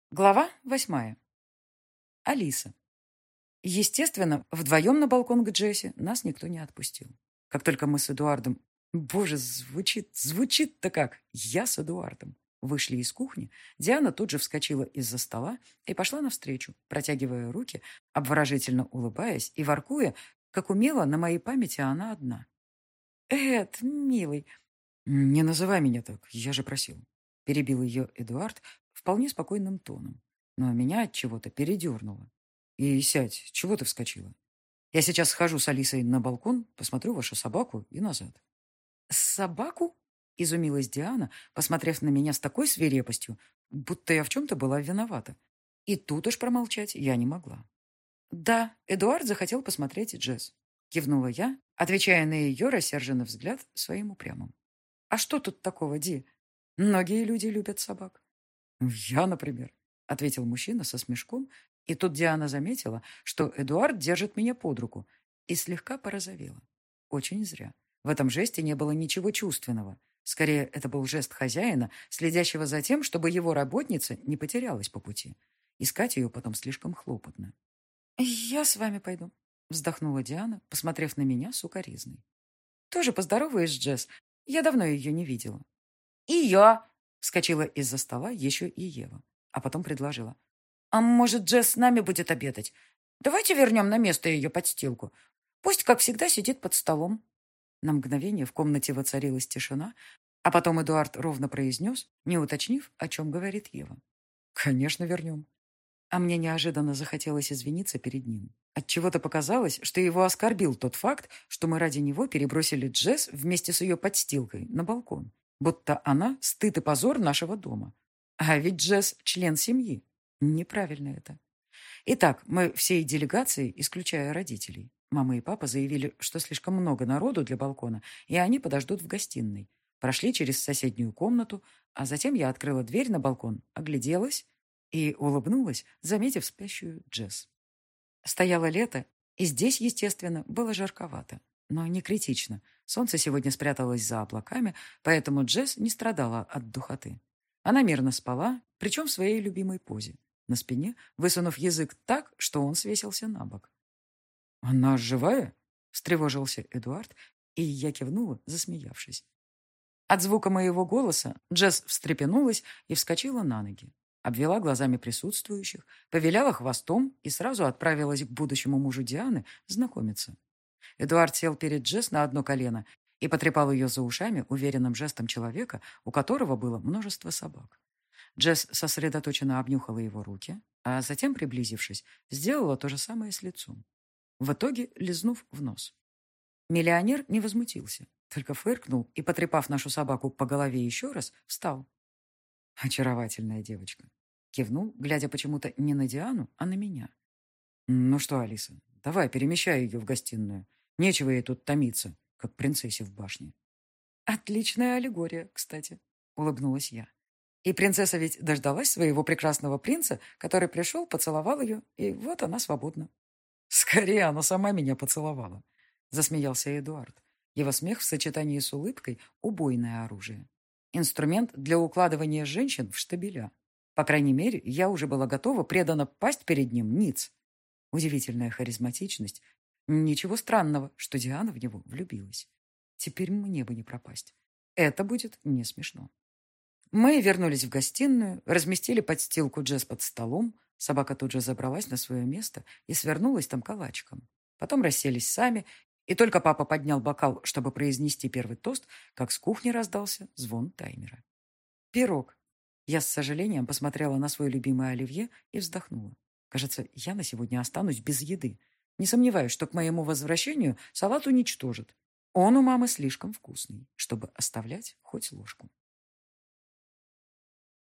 Глава 8. Алиса. Естественно, вдвоем на балкон к Джесси нас никто не отпустил. Как только мы с Эдуардом... Боже, звучит-то как «я с Эдуардом». Вышли из кухни, Диана тут же вскочила из-за стола и пошла навстречу, протягивая руки, обворожительно улыбаясь и воркуя, как умела на моей памяти она одна. «Эд, милый, не называй меня так, я же просил». Перебил ее Эдуард вполне спокойным тоном, но меня от чего-то передернуло. «И сядь, чего ты вскочила? Я сейчас схожу с Алисой на балкон, посмотрю вашу собаку и назад». «Собаку?» — изумилась Диана, посмотрев на меня с такой свирепостью, будто я в чем-то была виновата. И тут уж промолчать я не могла. «Да, Эдуард захотел посмотреть Джесс», — кивнула я, отвечая на ее рассерженный взгляд своим упрямым. «А что тут такого, Ди? Многие люди любят собак». «Я, например», — ответил мужчина со смешком, и тут Диана заметила, что Эдуард держит меня под руку, и слегка порозовела. Очень зря. В этом жесте не было ничего чувственного. Скорее, это был жест хозяина, следящего за тем, чтобы его работница не потерялась по пути. Искать ее потом слишком хлопотно. «Я с вами пойду», — вздохнула Диана, посмотрев на меня с укоризной. «Тоже поздороваюсь, Джесс. Я давно ее не видела». «И я!» — вскочила из-за стола еще и Ева, а потом предложила. «А может, Джесс с нами будет обедать? Давайте вернем на место ее подстилку. Пусть, как всегда, сидит под столом». На мгновение в комнате воцарилась тишина, а потом Эдуард ровно произнес, не уточнив, о чем говорит Ева. «Конечно, вернем». А мне неожиданно захотелось извиниться перед ним. Отчего-то показалось, что его оскорбил тот факт, что мы ради него перебросили Джесс вместе с ее подстилкой на балкон. Будто она стыд и позор нашего дома. А ведь Джесс — член семьи. Неправильно это. Итак, мы всей делегацией, исключая родителей. Мама и папа заявили, что слишком много народу для балкона, и они подождут в гостиной. Прошли через соседнюю комнату, а затем я открыла дверь на балкон, огляделась и улыбнулась, заметив спящую Джесс. Стояло лето, и здесь, естественно, было жарковато, но не критично. Солнце сегодня спряталось за облаками, поэтому Джесс не страдала от духоты. Она мирно спала, причем в своей любимой позе, на спине, высунув язык так, что он свесился на бок. «Она живая?» — встревожился Эдуард, и я кивнула, засмеявшись. От звука моего голоса Джесс встрепенулась и вскочила на ноги. Обвела глазами присутствующих, повиляла хвостом и сразу отправилась к будущему мужу Дианы знакомиться. Эдуард сел перед Джесс на одно колено и потрепал ее за ушами уверенным жестом человека, у которого было множество собак. Джесс сосредоточенно обнюхала его руки, а затем, приблизившись, сделала то же самое с лицом. В итоге лизнув в нос. Миллионер не возмутился, только фыркнул и, потрепав нашу собаку по голове еще раз, встал. «Очаровательная девочка», — кивнул, глядя почему-то не на Диану, а на меня. «Ну что, Алиса, давай перемещай ее в гостиную. Нечего ей тут томиться, как принцессе в башне». «Отличная аллегория, кстати», — улыбнулась я. «И принцесса ведь дождалась своего прекрасного принца, который пришел, поцеловал ее, и вот она свободна». «Скорее, она сама меня поцеловала», — засмеялся Эдуард. Его смех в сочетании с улыбкой — убойное оружие. Инструмент для укладывания женщин в штабеля. По крайней мере, я уже была готова преданно пасть перед ним ниц. Удивительная харизматичность. Ничего странного, что Диана в него влюбилась. Теперь мне бы не пропасть. Это будет не смешно. Мы вернулись в гостиную, разместили подстилку Джесс под столом. Собака тут же забралась на свое место и свернулась там калачиком. Потом расселись сами, и только папа поднял бокал, чтобы произнести первый тост, как с кухни раздался звон таймера. «Пирог». Я с сожалением посмотрела на свой любимый оливье и вздохнула. Кажется, я на сегодня останусь без еды. Не сомневаюсь, что к моему возвращению салат уничтожат. Он у мамы слишком вкусный, чтобы оставлять хоть ложку.